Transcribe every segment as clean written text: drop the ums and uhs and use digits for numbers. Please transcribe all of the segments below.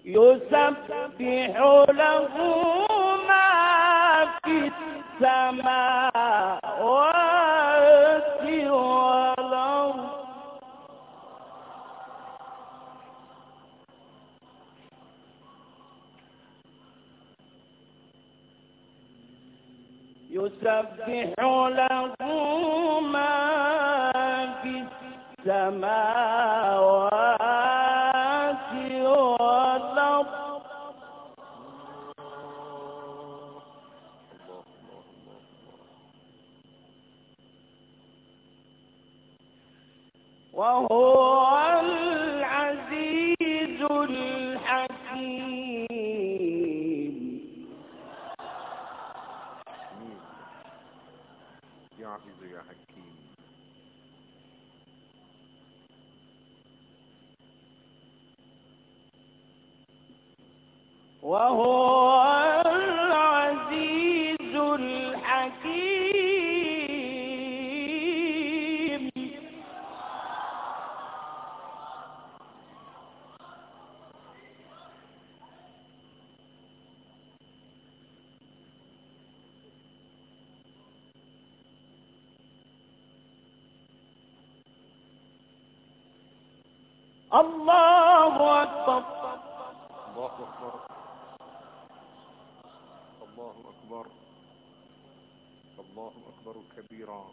يسبح له ما في السماوات والأرض يسبح له ما في السماوات والأرض وهو العزيز الحكيم. يا عزيز يا حكيم. وهو العزيز الحكيم. الله أكبر. الله أكبر. الله أكبر. الله أكبر كبيرا.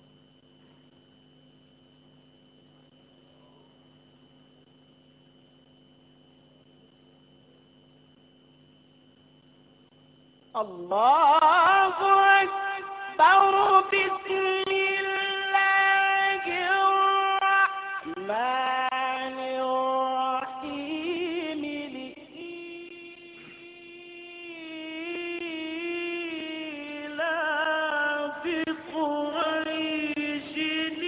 الله أكبر. بسم الله الرحمن الرحيم. لإيلاف قريش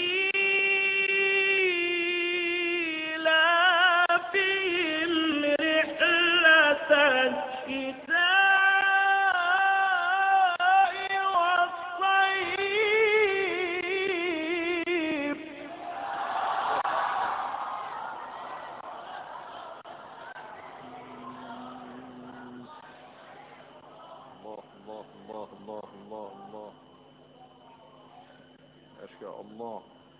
إيلافهم رحلة الشتاء والصيف. الله الله الله الله الله الله. ما شاء الله.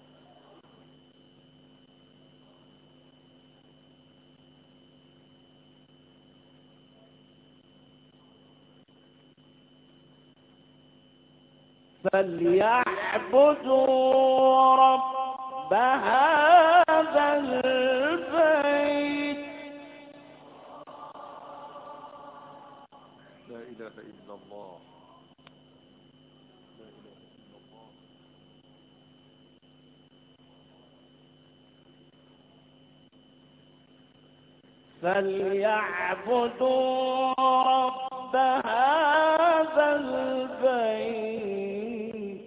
فليعبدوا رب هذا البيت. لا إله إلا الله. لا إله إلا الله. فليعبدوا رب هذا البيت.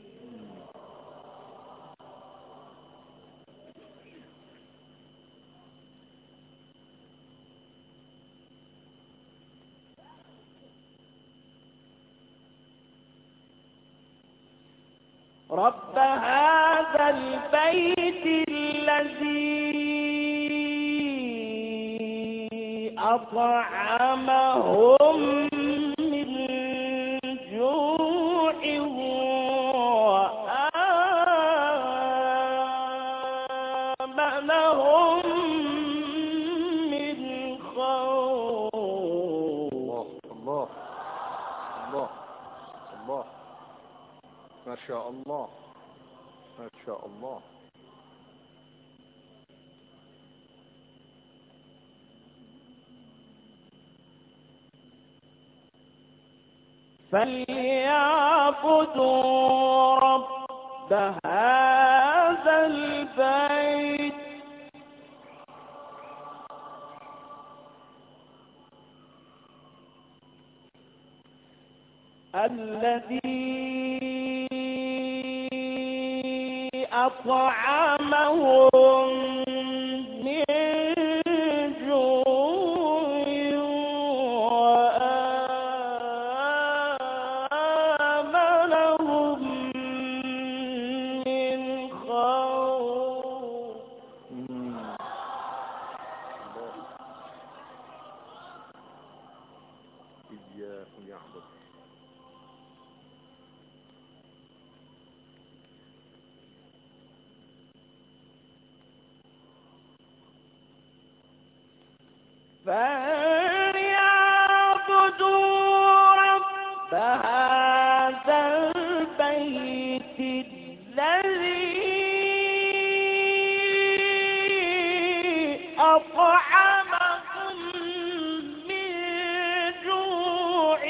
رب هذا البيت الذي أطعمهم من جوع وآمنهم من خوف. الله الله الله. ما شاء الله. ما شاء الله. فليعبدوا رب هذا البيت الذي أطعمهم من جوع وآمنهم من خوف. فليعبدوا رب هذا البيت الذي أطعمهم من جوع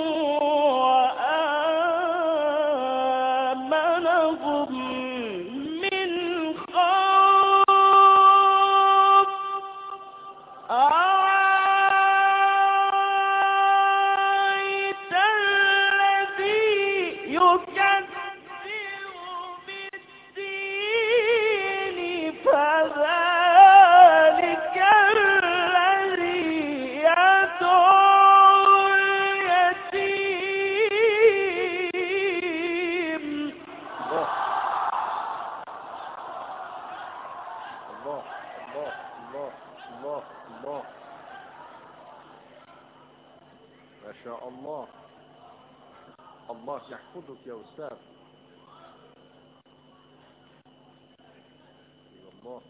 وآمنهم من خوف. أرأيت الذي يكذب بالدين فذلك الذي يدعو اليتيم. الله الله الله الله الله. ما شاء الله. الله يحفظك يا أستاذ. يا الله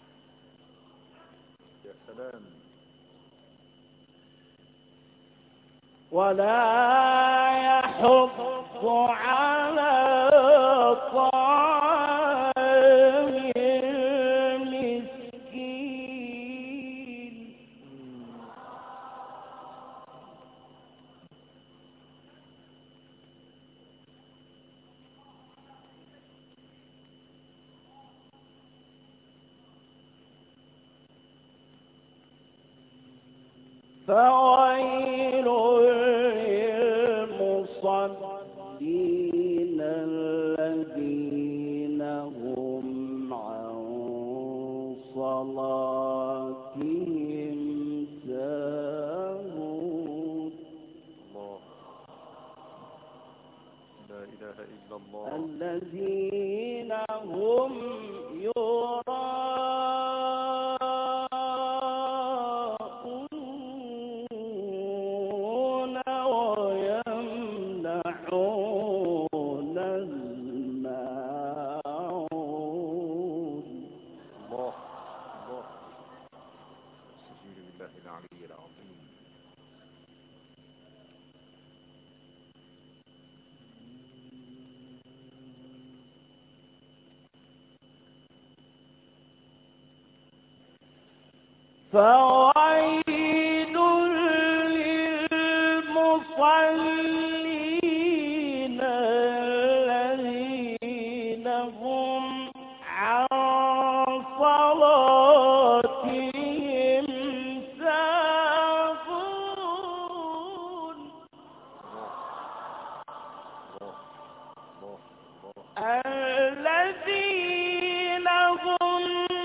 يا سلام. ولا يحض على طعام المسكين. فويل للمصلين الذين هم عن صلاتهم ساهون. الله لا إله إلا الله. الذين هم يراءون ويمنعون الماعون. الله الله. استجير بالله العلي العظيم. فويل للمصلين الذين هم عن صلاتهم ساهون. الذين هم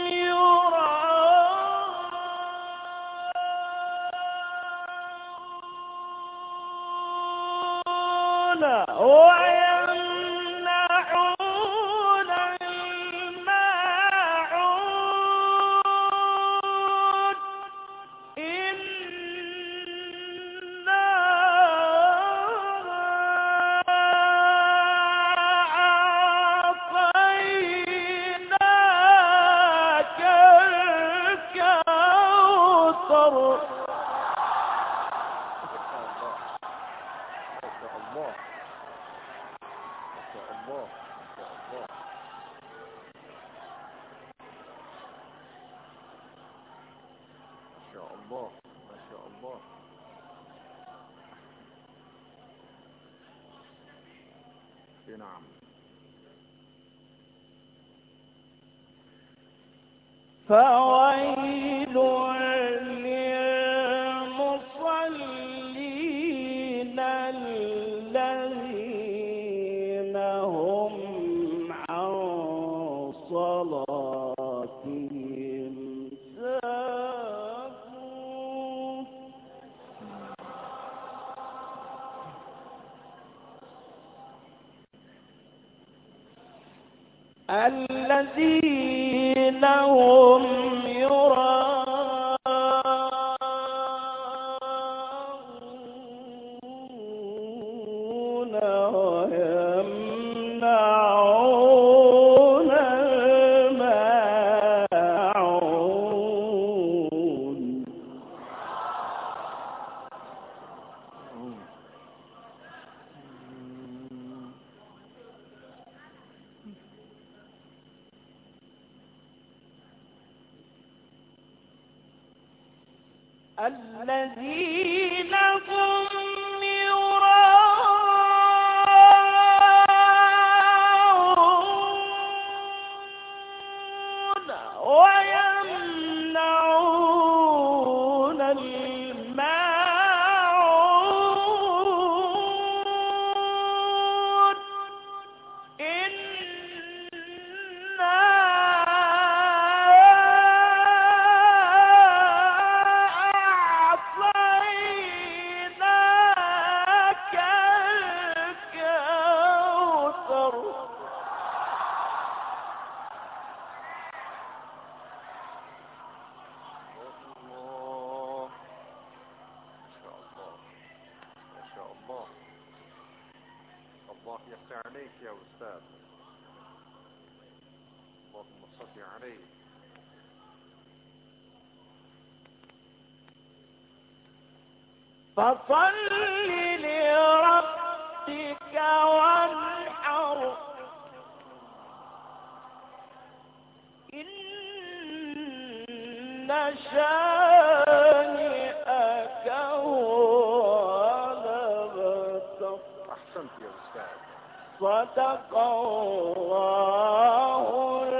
ويمنعون الماعون. إنا أعطيناك الكوثر. الله ما شاء الله. نعم. فويل للمصلين الذين هم عن صلاتهم ساهون. الذين هم يراءون ويمنعون الماعون. الذين هم يراءون ويمنعون الماعون أعطيناك الكوثر الله. ما شاء الله، ما شاء الله. الله يفتح عليك يا أستاذ. اللهم صل عليه. فصل لربك وانحر إن شانئك هو الأبتر. أحسنت يا أستاذ. صدق الله